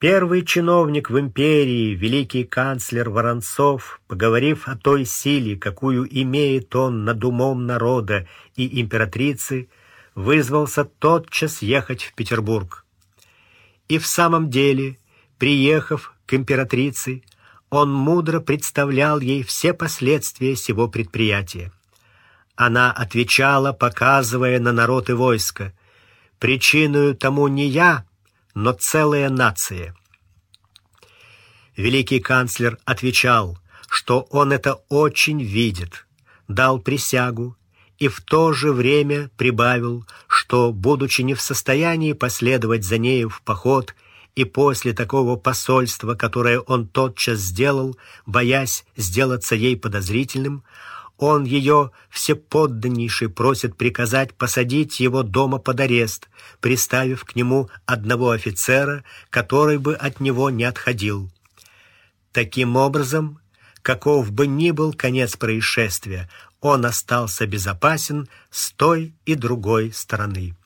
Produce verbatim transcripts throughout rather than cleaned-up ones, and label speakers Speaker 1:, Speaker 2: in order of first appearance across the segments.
Speaker 1: Первый чиновник в империи, великий канцлер Воронцов, поговорив о той силе, какую имеет он над умом народа и императрицы, вызвался тотчас ехать в Петербург. И в самом деле, приехав к императрице, он мудро представлял ей все последствия сего предприятия. Она отвечала, показывая на народ и войско: «Причиною тому не я, но целая нация». Великий канцлер отвечал, что он это очень видит, дал присягу и в то же время прибавил, что, будучи не в состоянии последовать за нею в поход, и после такого посольства, которое он тотчас сделал, боясь сделаться ей подозрительным, он ее всеподданнейший просит приказать посадить его дома под арест, приставив к нему одного офицера, который бы от него не отходил. Таким образом, каков бы ни был конец происшествия, он остался безопасен с той и другой стороны.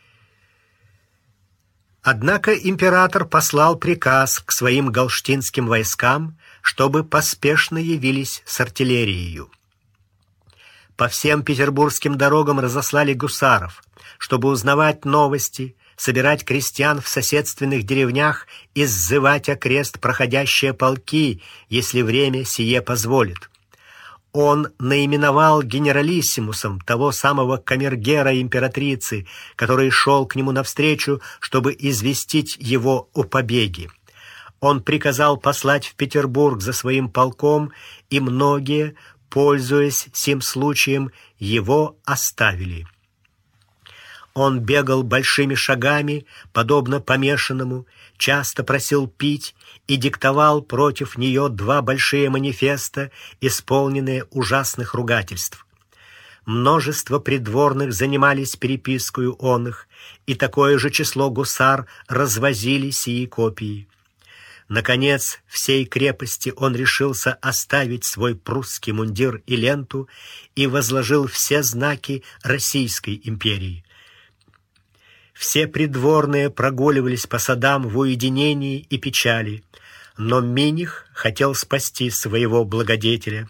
Speaker 1: Однако император послал приказ к своим галштинским войскам, чтобы поспешно явились с артиллерией. По всем петербургским дорогам разослали гусаров, чтобы узнавать новости, собирать крестьян в соседственных деревнях и сзывать окрест проходящие полки, если время сие позволит. Он наименовал генералиссимусом того самого камергера императрицы, который шел к нему навстречу, чтобы известить его о побеге. Он приказал послать в Петербург за своим полком, и многие, пользуясь сим случаем, его оставили. Он бегал большими шагами, подобно помешанному, часто просил пить и диктовал против нее два большие манифеста, исполненные ужасных ругательств. Множество придворных занимались перепискою оных, и такое же число гусар развозили сии копии. Наконец, всей крепости он решился оставить свой прусский мундир и ленту и возложил все знаки Российской империи. Все придворные прогуливались по садам в уединении и печали, но Миних хотел спасти своего благодетеля.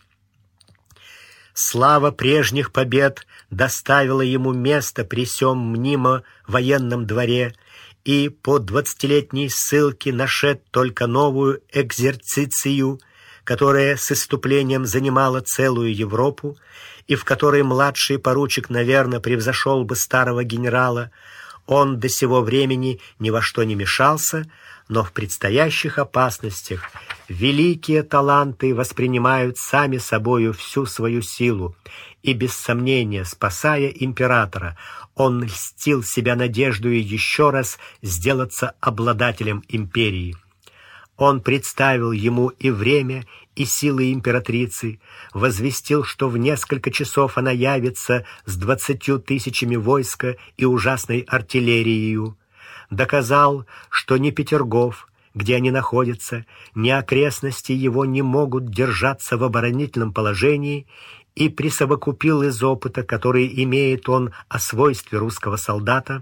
Speaker 1: Слава прежних побед доставила ему место при сём мнимо военном дворе, и по двадцатилетней ссылке нашед только новую экзерцицию, которая с исступлением занимала целую Европу, и в которой младший поручик, наверное, превзошел бы старого генерала. Он до сего времени ни во что не мешался, но в предстоящих опасностях великие таланты воспринимают сами собою всю свою силу, и без сомнения, спасая императора, он льстил себя надеждой еще раз сделаться обладателем империи. Он представил ему и время, и силы императрицы, возвестил, что в несколько часов она явится с двадцатью тысячами войска и ужасной артиллерией, доказал, что ни Петергоф, где они находятся, ни окрестности его не могут держаться в оборонительном положении, и присовокупил из опыта, который имеет он о свойстве русского солдата,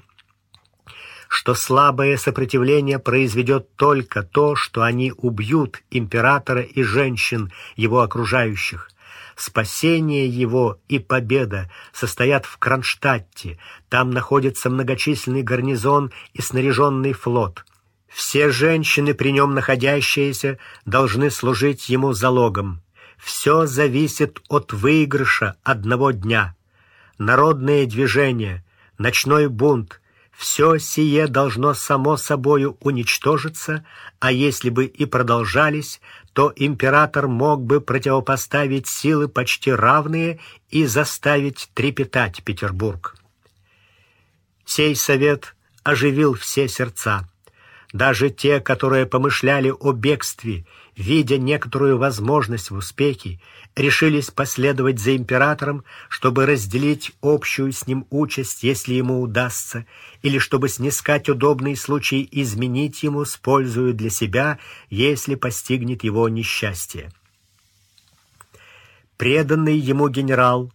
Speaker 1: что слабое сопротивление произведет только то, что они убьют императора и женщин, его окружающих. Спасение его и победа состоят в Кронштадте, там находится многочисленный гарнизон и снаряженный флот. Все женщины, при нем находящиеся, должны служить ему залогом. Все зависит от выигрыша одного дня. Народные движения, ночной бунт, все сие должно само собою уничтожиться, а если бы и продолжались, то император мог бы противопоставить силы почти равные и заставить трепетать Петербург. Сей совет оживил все сердца. Даже те, которые помышляли о бегстве, видя некоторую возможность в успехе, решились последовать за императором, чтобы разделить общую с ним участь, если ему удастся, или чтобы снискать удобный случай изменить ему с пользою для себя, если постигнет его несчастье. Преданный ему генерал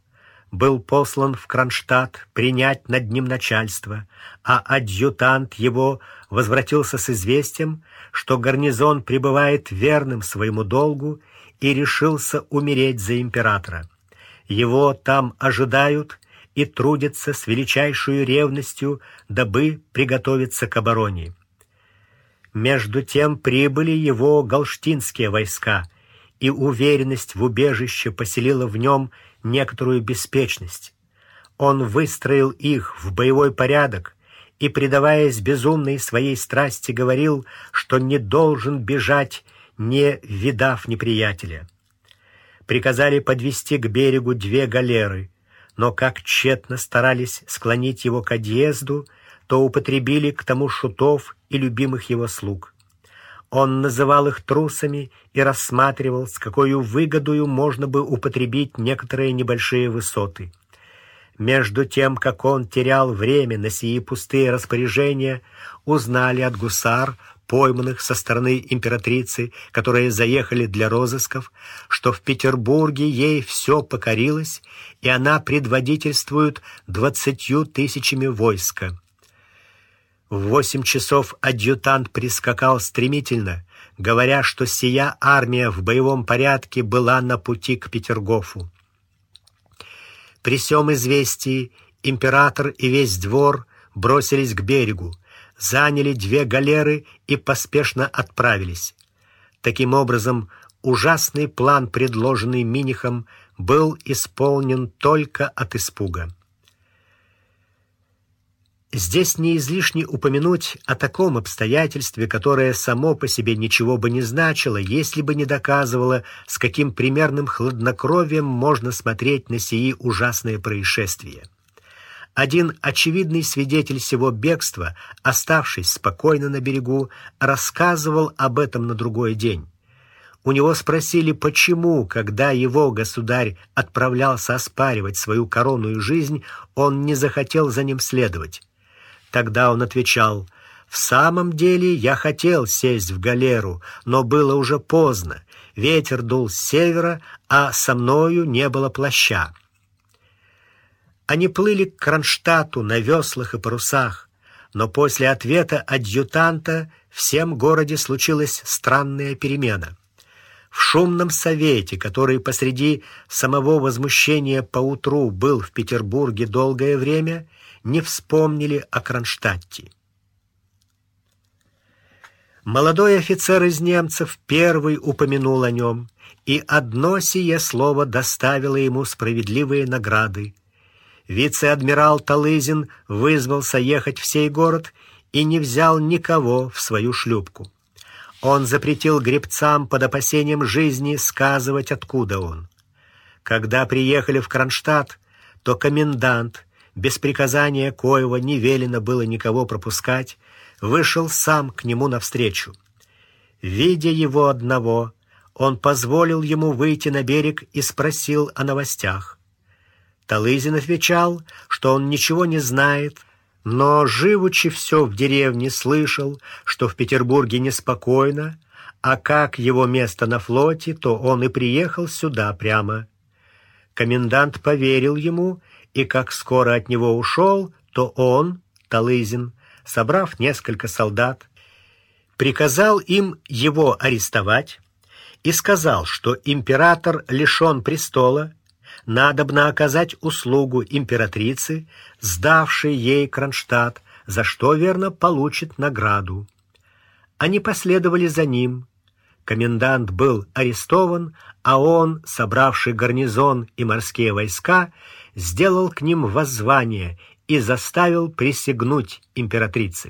Speaker 1: был послан в Кронштадт принять над ним начальство, а адъютант его возвратился с известием, что гарнизон пребывает верным своему долгу и решился умереть за императора. Его там ожидают и трудятся с величайшей ревностью, дабы приготовиться к обороне. Между тем прибыли его галштинские войска, и уверенность в убежище поселила в нем некоторую беспечность. Он выстроил их в боевой порядок и, предаваясь безумной своей страсти, говорил, что не должен бежать, не видав неприятеля. Приказали подвести к берегу две галеры, но как тщетно старались склонить его к отъезду, то употребили к тому шутов и любимых его слуг. Он называл их трусами и рассматривал, с какой выгодою можно бы употребить некоторые небольшие высоты. Между тем, как он терял время на сии пустые распоряжения, узнали от гусар, пойманных со стороны императрицы, которые заехали для розысков, что в Петербурге ей все покорилось, и она предводительствует двадцатью тысячами войска. В восемь часов адъютант прискакал стремительно, говоря, что сия армия в боевом порядке была на пути к Петергофу. При сём известии император и весь двор бросились к берегу, заняли две галеры и поспешно отправились. Таким образом, ужасный план, предложенный Минихом, был исполнен только от испуга. Здесь не излишне упомянуть о таком обстоятельстве, которое само по себе ничего бы не значило, если бы не доказывало, с каким примерным хладнокровием можно смотреть на сии ужасные происшествия. Один очевидный свидетель сего бегства, оставшись спокойно на берегу, рассказывал об этом на другой день. У него спросили, почему, когда его государь отправлялся оспаривать свою коронную жизнь, он не захотел за ним следовать. Тогда он отвечал: «В самом деле я хотел сесть в галеру, но было уже поздно. Ветер дул с севера, а со мною не было плаща». Они плыли к Кронштадту на веслах и парусах, но после ответа адъютанта в всем городе случилась странная перемена. В шумном совете, который посреди самого возмущения поутру был в Петербурге долгое время, не вспомнили о Кронштадте. Молодой офицер из немцев первый упомянул о нем, и одно сие слово доставило ему справедливые награды. Вице-адмирал Талызин вызвался ехать в сей город и не взял никого в свою шлюпку. Он запретил гребцам под опасением жизни сказывать, откуда он. Когда приехали в Кронштадт, то комендант, без приказания коего не велено было никого пропускать, вышел сам к нему навстречу. Видя его одного, он позволил ему выйти на берег и спросил о новостях. Талызин отвечал, что он ничего не знает, но, живучи все в деревне, слышал, что в Петербурге неспокойно, а как его место на флоте, то он и приехал сюда прямо. Комендант поверил ему, и как скоро от него ушел, то он, Талызин, собрав несколько солдат, приказал им его арестовать и сказал, что император лишен престола, надобно оказать услугу императрице, сдавшей ей Кронштадт, за что, верно, получит награду. Они последовали за ним. Комендант был арестован, а он, собравший гарнизон и морские войска, сделал к ним воззвание и заставил присягнуть императрице.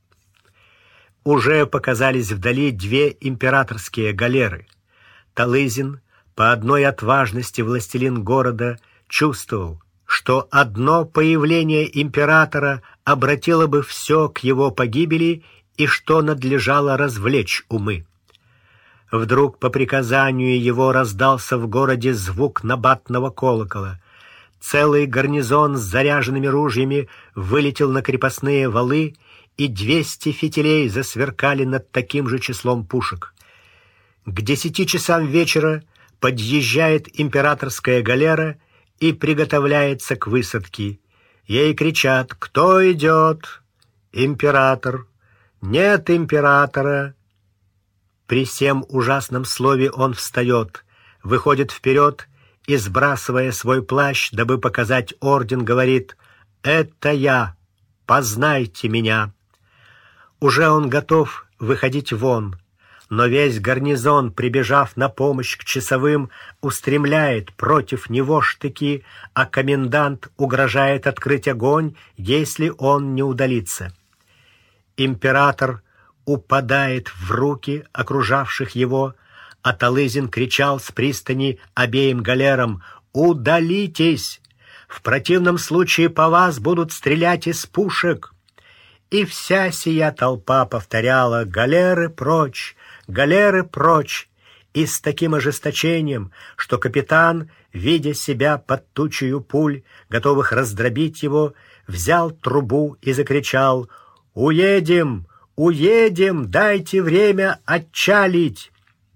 Speaker 1: Уже показались вдали две императорские галеры. Талызин, по одной отважности властелин города, чувствовал, что одно появление императора обратило бы все к его погибели и что надлежало развлечь умы. Вдруг по приказанию его раздался в городе звук набатного колокола. Целый гарнизон с заряженными ружьями вылетел на крепостные валы, и двести фитилей засверкали над таким же числом пушек. К десяти часам вечера подъезжает императорская галера, и приготовляется к высадке. Ей кричат: «Кто идет?» «Император». «Нет императора». При сем ужасном слове он встает, выходит вперед и, сбрасывая свой плащ, дабы показать орден, говорит: «Это я, познайте меня». Уже он готов выходить вон, но весь гарнизон, прибежав на помощь к часовым, устремляет против него штыки, а комендант угрожает открыть огонь, если он не удалится. Император упадает в руки окружавших его, а Талызин кричал с пристани обеим галерам: «Удалитесь! В противном случае по вас будут стрелять из пушек!» И вся сия толпа повторяла: «Галеры прочь! Галеры прочь!» И с таким ожесточением, что капитан, видя себя под тучею пуль, готовых раздробить его, взял трубу и закричал: «Уедем! Уедем! Дайте время отчалить!»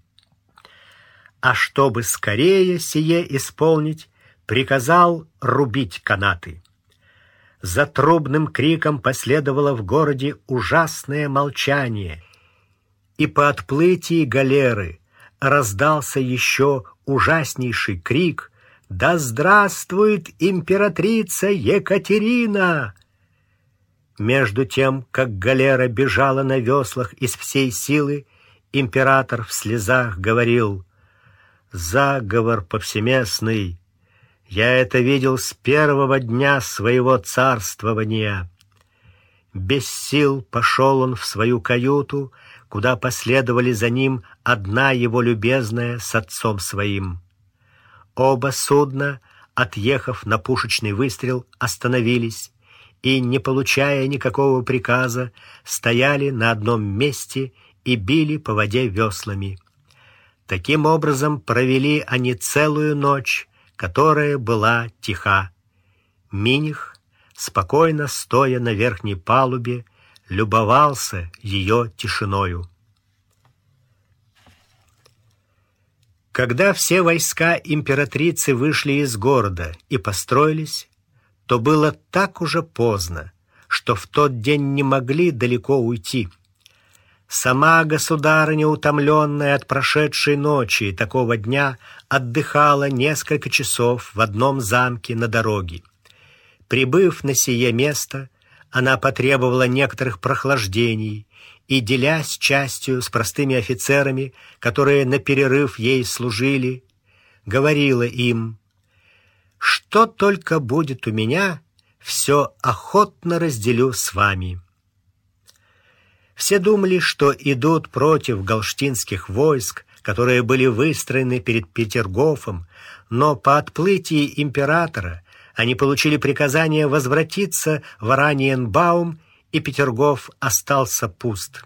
Speaker 1: А чтобы скорее сие исполнить, приказал рубить канаты. За трубным криком последовало в городе ужасное молчание, и по отплытии галеры раздался еще ужаснейший крик: «Да здравствует императрица Екатерина!» Между тем, как галера бежала на веслах из всей силы, император в слезах говорил: «Заговор повсеместный! Я это видел с первого дня своего царствования». Без сил пошел он в свою каюту, куда последовали за ним одна его любезная с отцом своим. Оба судна, отъехав на пушечный выстрел, остановились и, не получая никакого приказа, стояли на одном месте и били по воде веслами. Таким образом провели они целую ночь, которая была тиха. Миних, спокойно стоя на верхней палубе, любовался ее тишиною. Когда все войска императрицы вышли из города и построились, то было так уже поздно, что в тот день не могли далеко уйти. Сама государыня, утомленная от прошедшей ночи и такого дня, отдыхала несколько часов в одном замке на дороге. Прибыв на сие место, она потребовала некоторых прохлаждений и, делясь частью с простыми офицерами, которые на перерыв ей служили, говорила им: «Что только будет у меня, все охотно разделю с вами». Все думали, что идут против галштинских войск, которые были выстроены перед Петергофом, но по отплытии императора они получили приказание возвратиться в Ораниенбаум, и Петергоф остался пуст.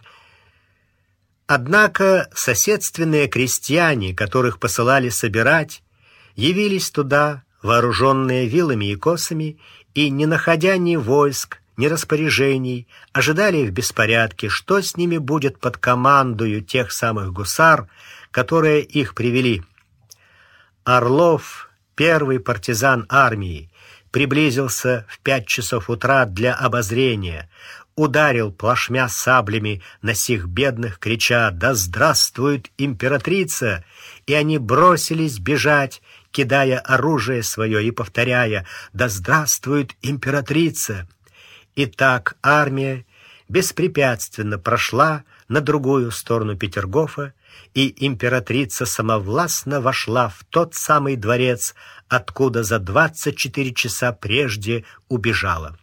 Speaker 1: Однако соседственные крестьяне, которых посылали собирать, явились туда, вооруженные вилами и косами, и, не находя ни войск, ни распоряжений, ожидали в беспорядке, что с ними будет под командою тех самых гусар, которые их привели. Орлов, первый партизан армии, приблизился в пять часов утра для обозрения, ударил плашмя саблями на сих бедных, крича: «Да здравствует императрица!» И они бросились бежать, кидая оружие свое и повторяя: «Да здравствует императрица!» И так армия беспрепятственно прошла на другую сторону Петергофа, и императрица самовластно вошла в тот самый дворец, откуда за двадцать четыре часа прежде убежала.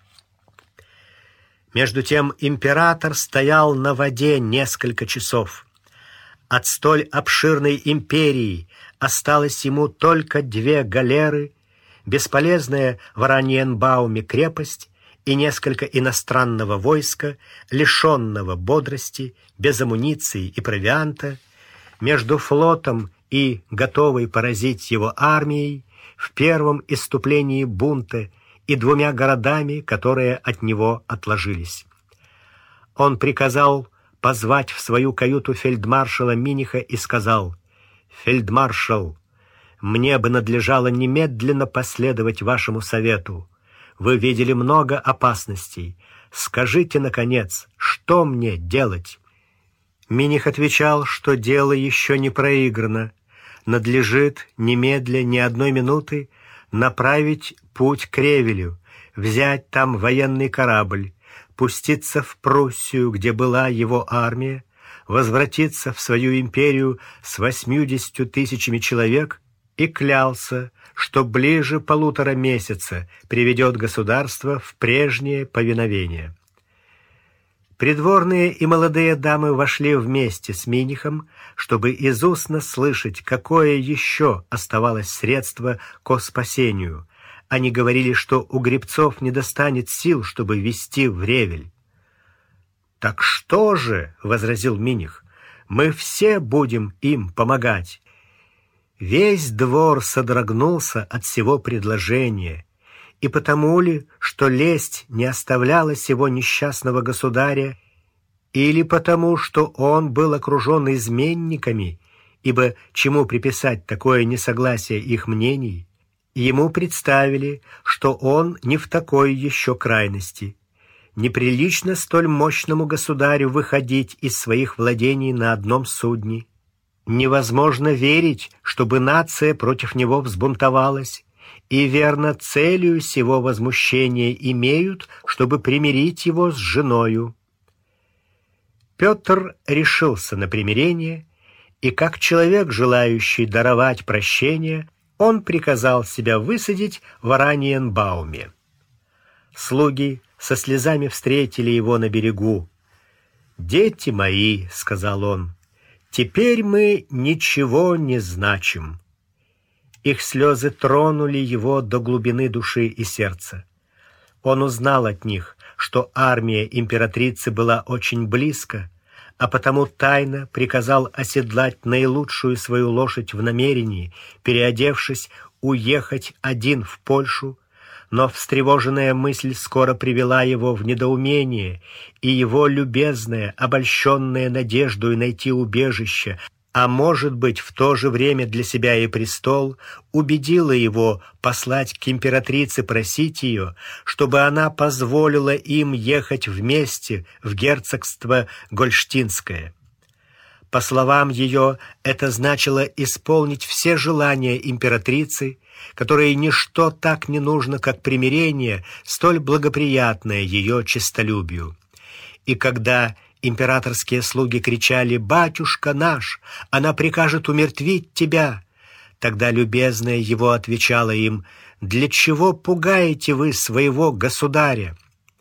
Speaker 1: Между тем император стоял на воде несколько часов. От столь обширной империи осталось ему только две галеры, бесполезная в Ораниенбауме крепость и несколько иностранного войска, лишенного бодрости, без амуниции и провианта, между флотом и готовой поразить его армией в первом исступлении бунта и двумя городами, которые от него отложились. Он приказал позвать в свою каюту фельдмаршала Миниха и сказал: «Фельдмаршал, мне бы надлежало немедленно последовать вашему совету. Вы видели много опасностей. Скажите, наконец, что мне делать?» Миних отвечал, что дело еще не проиграно. Надлежит немедля ни одной минуты направить путь к Ревелю, взять там военный корабль, пуститься в Пруссию, где была его армия, возвратиться в свою империю с восьмью тысячами человек и клялся, что ближе полутора месяца приведет государство в прежнее повиновение. Придворные и молодые дамы вошли вместе с Минихом, чтобы из устно слышать, какое еще оставалось средство ко спасению. Они говорили, что у гребцов не достанет сил, чтобы вести в Ревель. «Так что же, — возразил Миних, — мы все будем им помогать». Весь двор содрогнулся от сего предложения, и потому ли, что лесть не оставляла сего несчастного государя, или потому, что он был окружен изменниками, ибо чему приписать такое несогласие их мнений, ему представили, что он не в такой еще крайности. Неприлично столь мощному государю выходить из своих владений на одном судне. Невозможно верить, чтобы нация против него взбунтовалась, и верно целью сего возмущения имеют, чтобы примирить его с женою. Петр решился на примирение, и как человек, желающий даровать прощение, он приказал себя высадить в Ораниенбауме. Слуги со слезами встретили его на берегу. «Дети мои, — сказал он, — теперь мы ничего не значим». Их слезы тронули его до глубины души и сердца. Он узнал от них, что армия императрицы была очень близко, а потому тайно приказал оседлать наилучшую свою лошадь в намерении, переодевшись, уехать один в Польшу, но встревоженная мысль скоро привела его в недоумение, и его любезная, обольщенная надеждой найти убежище, а может быть, в то же время для себя и престол, убедила его послать к императрице просить ее, чтобы она позволила им ехать вместе в герцогство Гольштинское. По словам ее, это значило исполнить все желания императрицы, которой ничто так не нужно, как примирение, столь благоприятное ее честолюбию. И когда императорские слуги кричали: «Батюшка наш, она прикажет умертвить тебя!» Тогда любезная его отвечала им: «Для чего пугаете вы своего государя?»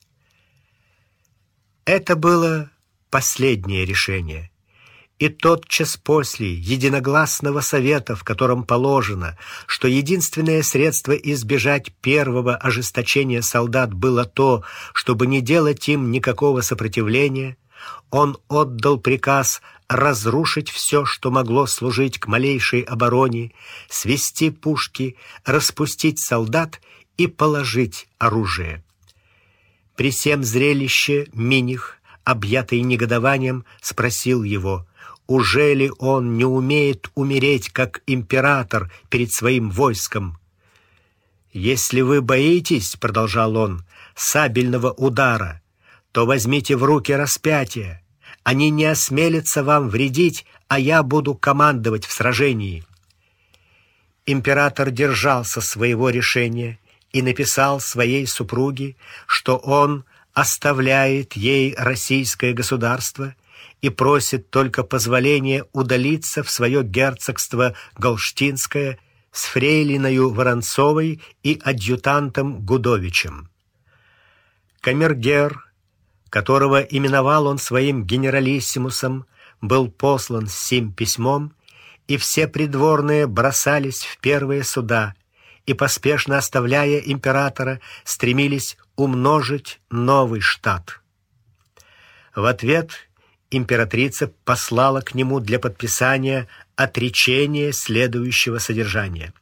Speaker 1: Это было последнее решение. И тотчас после единогласного совета, в котором положено, что единственное средство избежать первого ожесточения солдат было то, чтобы не делать им никакого сопротивления, он отдал приказ разрушить все, что могло служить к малейшей обороне, свести пушки, распустить солдат и положить оружие. При сем зрелище Миних, объятый негодованием, спросил его: уже ли он не умеет умереть, как император, перед своим войском? «Если вы боитесь, — продолжал он, — сабельного удара, то возьмите в руки распятие. Они не осмелятся вам вредить, а я буду командовать в сражении». Император держался своего решения и написал своей супруге, что он оставляет ей российское государство и просит только позволения удалиться в свое герцогство Голштинское с фрейлиною Воронцовой и адъютантом Гудовичем. Камергер, которого именовал он своим генералиссимусом, был послан с сим письмом, и все придворные бросались в первые суда и, поспешно оставляя императора, стремились умножить новый штат. В ответ императрица послала к нему для подписания отречение следующего содержания: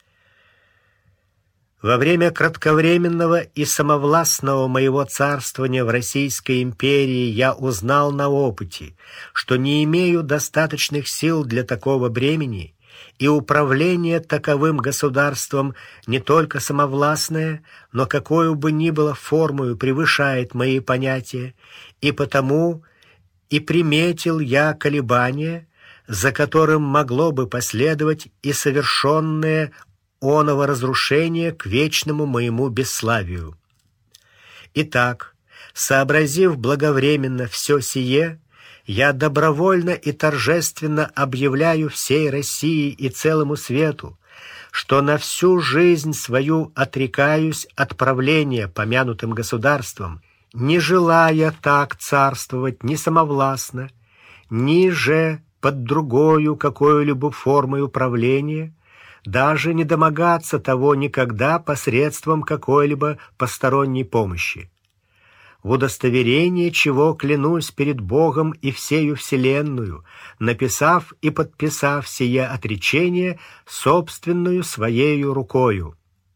Speaker 1: «Во время кратковременного и самовластного моего царствования в Российской империи я узнал на опыте, что не имею достаточных сил для такого бремени и управление таковым государством не только самовластное, но какую бы ни было формою превышает мои понятия, и потому и приметил я колебания, за которым могло бы последовать и совершенное оного разрушение к вечному моему бесславию. Итак, сообразив благовременно все сие, я добровольно и торжественно объявляю всей России и целому свету, что на всю жизнь свою отрекаюсь от правления помянутым государством, не желая так царствовать ни самовластно, ни же под другою какую-либо формою правления, даже не домогаться того никогда посредством какой-либо посторонней помощи. В удостоверение чего клянусь перед Богом и всею вселенную, написав и подписав сие отречение собственную своею рукою.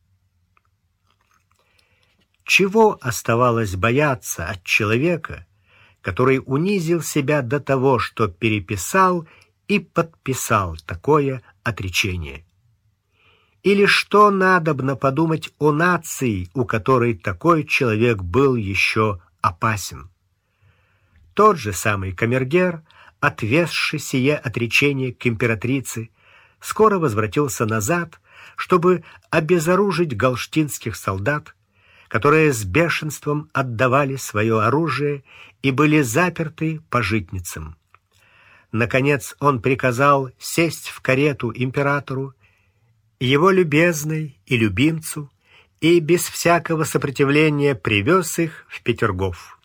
Speaker 1: Чего оставалось бояться от человека, который унизил себя до того, что переписал и подписал такое отречение? Или что надобно подумать о нации, у которой такой человек был еще опасен? Тот же самый камергер, отвезший сие отречение к императрице, скоро возвратился назад, чтобы обезоружить галштинских солдат, которые с бешенством отдавали свое оружие и были заперты по житницам. Наконец он приказал сесть в карету императору, его любезной и любимцу, и без всякого сопротивления привез их в Петергоф.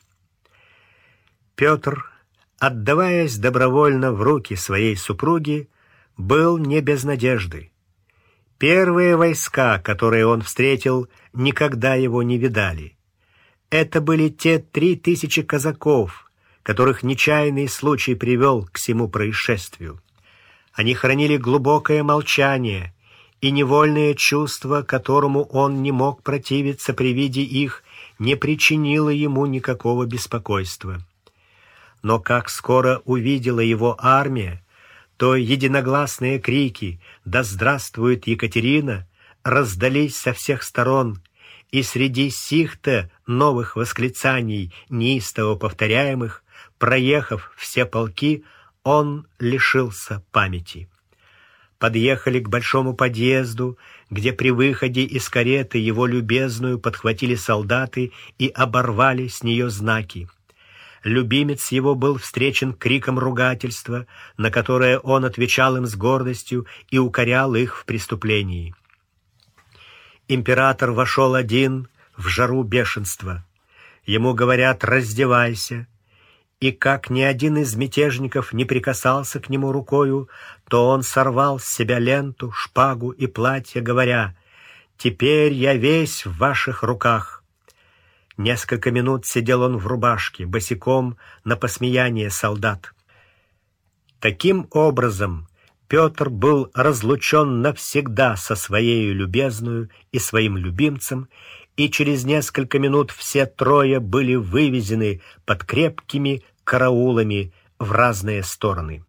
Speaker 1: Петр, отдаваясь добровольно в руки своей супруги, был не без надежды. Первые войска, которые он встретил, никогда его не видали. Это были те три тысячи казаков, которых нечаянный случай привел к сему происшествию. Они хранили глубокое молчание, и невольное чувство, которому он не мог противиться при виде их, не причинило ему никакого беспокойства. Но как скоро увидела его армия, то единогласные крики «Да здравствует Екатерина!» раздались со всех сторон, и среди сих-то новых восклицаний, неистово повторяемых, проехав все полки, он лишился памяти. Подъехали к большому подъезду, где при выходе из кареты его любезную подхватили солдаты и оборвали с нее знаки. Любимец его был встречен криком ругательства, на которое он отвечал им с гордостью и укорял их в преступлении. Император вошел один в жару бешенства. Ему говорят: «Раздевайся». И как ни один из мятежников не прикасался к нему рукою, то он сорвал с себя ленту, шпагу и платье, говоря: «Теперь я весь в ваших руках». Несколько минут сидел он в рубашке, босиком, на посмеяние солдат. Таким образом, Петр был разлучен навсегда со своей любезную и своим любимцем, и через несколько минут все трое были вывезены под крепкими караулами в разные стороны.